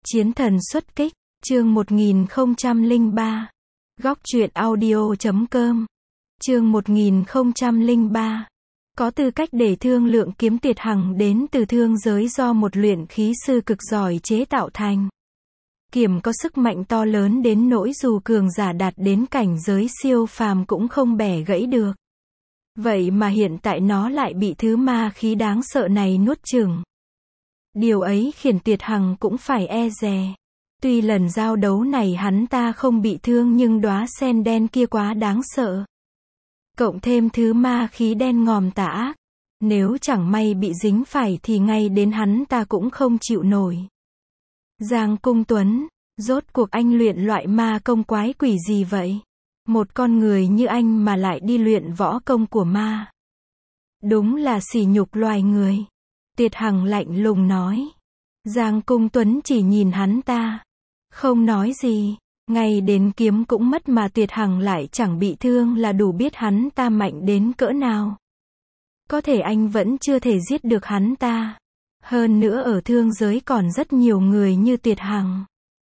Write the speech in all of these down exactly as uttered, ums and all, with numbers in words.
Chiến thần xuất kích, chương một nghìn không trăm lẻ ba. Góc truyện audio chấm com. Chương một nghìn không trăm lẻ ba. Có tư cách để thương lượng kiếm Tiệt Hằng đến từ thương giới do một luyện khí sư cực giỏi chế tạo thành. Kiếm có sức mạnh to lớn đến nỗi dù cường giả đạt đến cảnh giới siêu phàm cũng không bẻ gãy được. Vậy mà hiện tại nó lại bị thứ ma khí đáng sợ này nuốt chửng. Điều ấy khiến Tiệt Hằng cũng phải e dè. Tuy lần giao đấu này hắn ta không bị thương nhưng đóa sen đen kia quá đáng sợ. Cộng thêm thứ ma khí đen ngòm tà ác. Nếu chẳng may bị dính phải thì ngay đến hắn ta cũng không chịu nổi. Giang Cung Tuấn, rốt cuộc anh luyện loại ma công quái quỷ gì vậy? Một con người như anh mà lại đi luyện võ công của ma. Đúng là sỉ nhục loài người. Tiệt Hằng lạnh lùng nói. Giang Cung Tuấn chỉ nhìn hắn ta. Không nói gì. Ngay đến kiếm cũng mất mà Tiệt Hằng lại chẳng bị thương là đủ biết hắn ta mạnh đến cỡ nào. Có thể anh vẫn chưa thể giết được hắn ta. Hơn nữa ở thương giới còn rất nhiều người như Tiệt Hằng.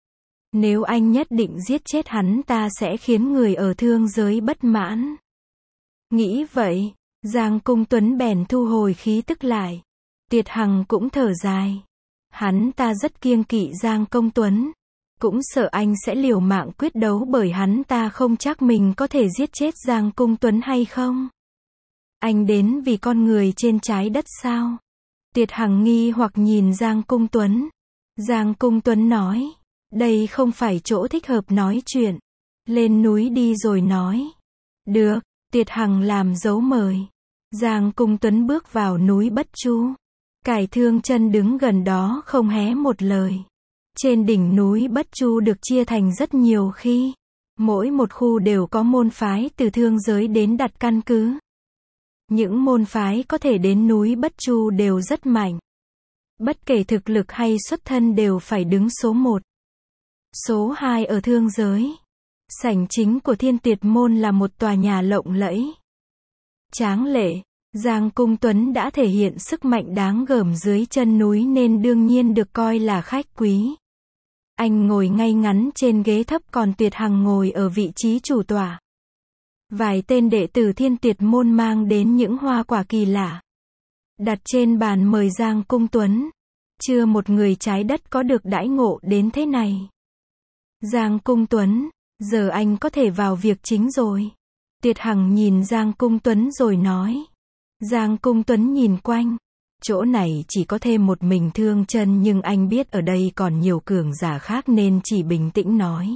Nếu anh nhất định giết chết hắn ta sẽ khiến người ở thương giới bất mãn. Nghĩ vậy, Giang Cung Tuấn bèn thu hồi khí tức lại. Tiệt Hằng cũng thở dài. Hắn ta rất kiêng kỵ Giang Công Tuấn. Cũng sợ anh sẽ liều mạng quyết đấu bởi hắn ta không chắc mình có thể giết chết Giang Cung Tuấn hay không. Anh đến vì con người trên trái đất sao? Tiệt Hằng nghi hoặc nhìn Giang Cung Tuấn. Giang Cung Tuấn nói. Đây không phải chỗ thích hợp nói chuyện. Lên núi đi rồi nói. Được, Tiệt Hằng làm dấu mời. Giang Cung Tuấn bước vào núi Bất Chu. Cải Thương Chân đứng gần đó không hé một lời. Trên đỉnh núi Bất Chu được chia thành rất nhiều khi. Mỗi một khu đều có môn phái từ thương giới đến đặt căn cứ. Những môn phái có thể đến núi Bất Chu đều rất mạnh. Bất kể thực lực hay xuất thân đều phải đứng số một. Số hai ở thương giới. Sảnh chính của Thiên Tiệt Môn là một tòa nhà lộng lẫy. Tráng lệ. Giang Cung Tuấn đã thể hiện sức mạnh đáng gờm dưới chân núi nên đương nhiên được coi là khách quý. Anh ngồi ngay ngắn trên ghế thấp còn Tiệt Hằng ngồi ở vị trí chủ tọa. Vài tên đệ tử Thiên Tiệt Môn mang đến những hoa quả kỳ lạ. Đặt trên bàn mời Giang Cung Tuấn. Chưa một người trái đất có được đãi ngộ đến thế này. Giang Cung Tuấn, giờ anh có thể vào việc chính rồi. Tiệt Hằng nhìn Giang Cung Tuấn rồi nói. Giang Cung Tuấn nhìn quanh. Chỗ này chỉ có thêm một mình Thương Chân nhưng anh biết ở đây còn nhiều cường giả khác nên chỉ bình tĩnh nói.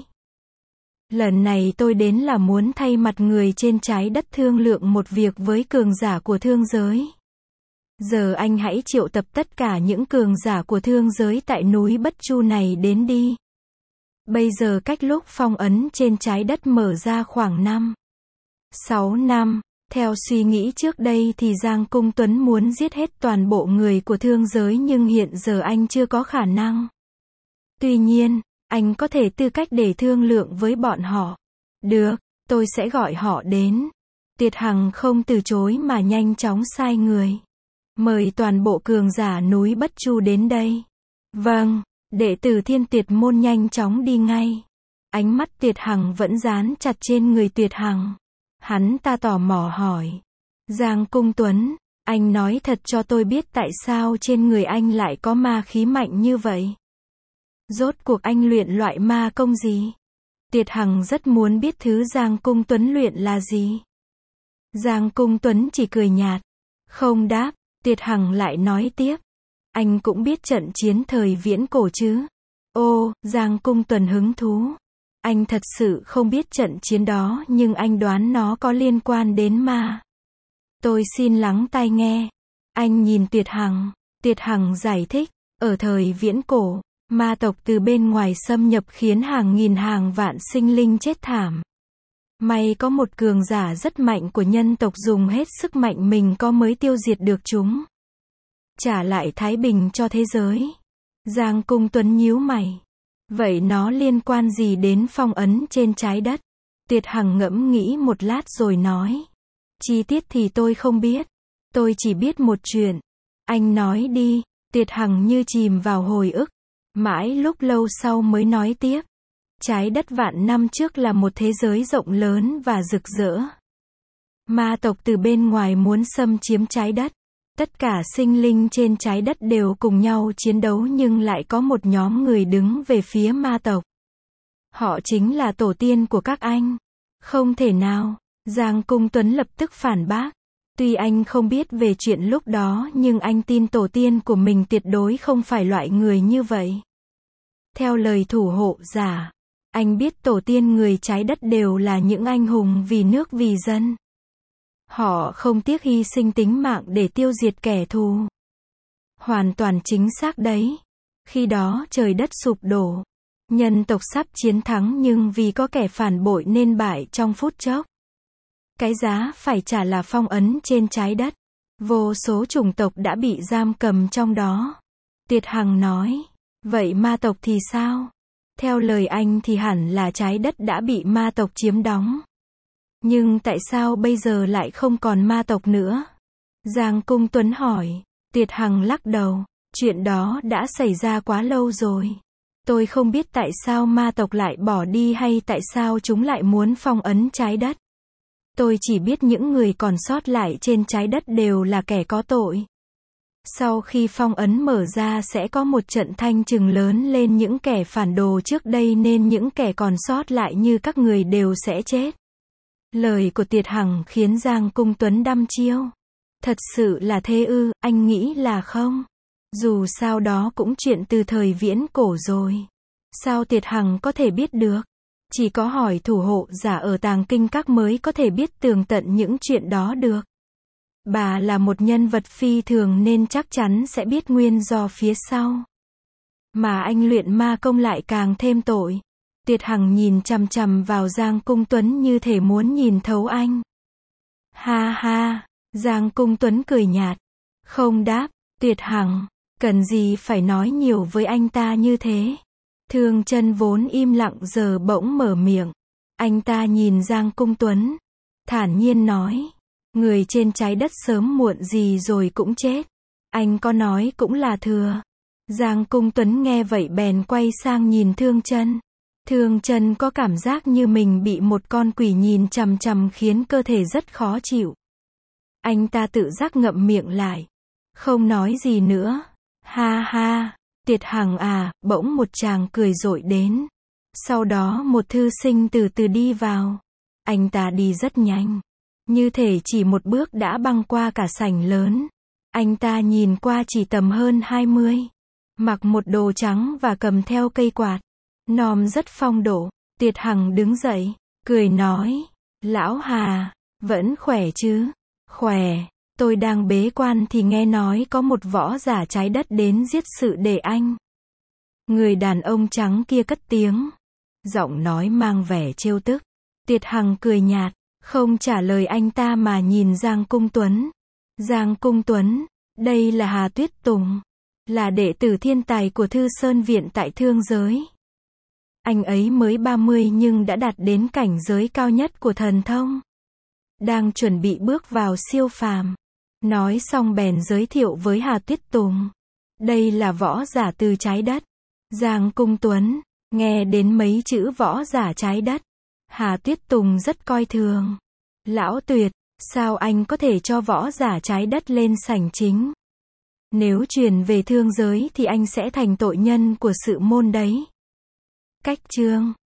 Lần này tôi đến là muốn thay mặt người trên trái đất thương lượng một việc với cường giả của thương giới. Giờ anh hãy triệu tập tất cả những cường giả của thương giới tại núi Bất Chu này đến đi. Bây giờ cách lúc phong ấn trên trái đất mở ra khoảng năm, sáu năm. Theo suy nghĩ trước đây thì Giang Cung Tuấn muốn giết hết toàn bộ người của thương giới nhưng hiện giờ anh chưa có khả năng. Tuy nhiên, anh có thể tư cách để thương lượng với bọn họ. Được, tôi sẽ gọi họ đến. Tiệt Hằng không từ chối mà nhanh chóng sai người. Mời toàn bộ cường giả núi Bất Chu đến đây. Vâng, đệ tử Thiên Tiệt Môn nhanh chóng đi ngay. Ánh mắt Tiệt Hằng vẫn dán chặt trên người Tiệt Hằng. Hắn ta tò mò hỏi. Giang Cung Tuấn, anh nói thật cho tôi biết tại sao trên người anh lại có ma khí mạnh như vậy. Rốt cuộc anh luyện loại ma công gì? Tiệt Hằng rất muốn biết thứ Giang Cung Tuấn luyện là gì. Giang Cung Tuấn chỉ cười nhạt. Không đáp, Tiệt Hằng lại nói tiếp. Anh cũng biết trận chiến thời viễn cổ chứ? Ô, Giang Cung Tuấn hứng thú. Anh thật sự không biết trận chiến đó nhưng anh đoán nó có liên quan đến ma. Tôi xin lắng tai nghe. Anh nhìn Tiệt Hằng. Tiệt Hằng giải thích. Ở thời viễn cổ, ma tộc từ bên ngoài xâm nhập khiến hàng nghìn hàng vạn sinh linh chết thảm. May có một cường giả rất mạnh của nhân tộc dùng hết sức mạnh mình có mới tiêu diệt được chúng. Trả lại thái bình cho thế giới. Giang Cung Tuấn nhíu mày. Vậy nó liên quan gì đến phong ấn trên trái đất? Tiệt Hằng ngẫm nghĩ một lát rồi nói. Chi tiết thì tôi không biết. Tôi chỉ biết một chuyện. Anh nói đi. Tiệt Hằng như chìm vào hồi ức. Mãi lúc lâu sau mới nói tiếp. Trái đất vạn năm trước là một thế giới rộng lớn và rực rỡ. Ma tộc từ bên ngoài muốn xâm chiếm trái đất. Tất cả sinh linh trên trái đất đều cùng nhau chiến đấu nhưng lại có một nhóm người đứng về phía ma tộc. Họ chính là tổ tiên của các anh. Không thể nào. Giang Cung Tuấn lập tức phản bác. Tuy anh không biết về chuyện lúc đó nhưng anh tin tổ tiên của mình tuyệt đối không phải loại người như vậy. Theo lời thủ hộ giả, anh biết tổ tiên người trái đất đều là những anh hùng vì nước vì dân. Họ không tiếc hy sinh tính mạng để tiêu diệt kẻ thù. Hoàn toàn chính xác đấy. Khi đó trời đất sụp đổ. Nhân tộc sắp chiến thắng nhưng vì có kẻ phản bội nên bại trong phút chốc. Cái giá phải trả là phong ấn trên trái đất. Vô số chủng tộc đã bị giam cầm trong đó. Tiệt Hằng nói. Vậy ma tộc thì sao? Theo lời anh thì hẳn là trái đất đã bị ma tộc chiếm đóng. Nhưng tại sao bây giờ lại không còn ma tộc nữa? Giang Cung Tuấn hỏi. Tiệt Hằng lắc đầu. Chuyện đó đã xảy ra quá lâu rồi. Tôi không biết tại sao ma tộc lại bỏ đi hay tại sao chúng lại muốn phong ấn trái đất. Tôi chỉ biết những người còn sót lại trên trái đất đều là kẻ có tội. Sau khi phong ấn mở ra sẽ có một trận thanh trừng lớn lên những kẻ phản đồ trước đây nên những kẻ còn sót lại như các người đều sẽ chết. Lời của Tiệt Hằng khiến Giang Cung Tuấn đăm chiêu. Thật sự là thế ư, anh nghĩ là không? Dù sao đó cũng chuyện từ thời viễn cổ rồi. Sao Tiệt Hằng có thể biết được? Chỉ có hỏi thủ hộ giả ở Tàng Kinh Các mới có thể biết tường tận những chuyện đó được. Bà là một nhân vật phi thường nên chắc chắn sẽ biết nguyên do phía sau. Mà anh luyện ma công lại càng thêm tội. Tiệt Hằng nhìn chằm chằm vào Giang Cung Tuấn như thể muốn nhìn thấu anh. Ha ha, Giang Cung Tuấn cười nhạt. Không đáp, Tiệt Hằng, cần gì phải nói nhiều với anh ta như thế. Thương Chân vốn im lặng giờ bỗng mở miệng. Anh ta nhìn Giang Cung Tuấn, thản nhiên nói. Người trên trái đất sớm muộn gì rồi cũng chết. Anh có nói cũng là thừa. Giang Cung Tuấn nghe vậy bèn quay sang nhìn Thương Chân. Thương Chân có cảm giác như mình bị một con quỷ nhìn chằm chằm khiến cơ thể rất khó chịu. Anh ta tự giác ngậm miệng lại. Không nói gì nữa. Ha ha, Tiệt Hằng à, bỗng một chàng cười rội đến. Sau đó một thư sinh từ từ đi vào. Anh ta đi rất nhanh. Như thể chỉ một bước đã băng qua cả sảnh lớn. Anh ta nhìn qua chỉ tầm hơn hai mươi. Mặc một đồ trắng và cầm theo cây quạt. Nòm rất phong độ. Tiệt Hằng đứng dậy, cười nói. Lão Hà, vẫn khỏe chứ? Khỏe. Tôi đang bế quan thì nghe nói có một võ giả trái đất đến giết sự để anh. Người đàn ông trắng kia cất tiếng. Giọng nói mang vẻ trêu tức. Tiệt Hằng cười nhạt. Không trả lời anh ta mà nhìn Giang Cung Tuấn. Giang Cung Tuấn, đây là Hà Tuyết Tùng. Là đệ tử thiên tài của Thư Sơn Viện tại Thương Giới. Anh ấy mới ba mươi nhưng đã đạt đến cảnh giới cao nhất của thần thông. Đang chuẩn bị bước vào siêu phàm. Nói xong bèn giới thiệu với Hà Tuyết Tùng. Đây là võ giả từ trái đất. Giang Cung Tuấn, nghe đến mấy chữ võ giả trái đất. Hà Tuyết Tùng rất coi thường. Lão Tuyệt, sao anh có thể cho võ giả trái đất lên sảnh chính? Nếu truyền về thương giới thì anh sẽ thành tội nhân của sự môn đấy. Cách chương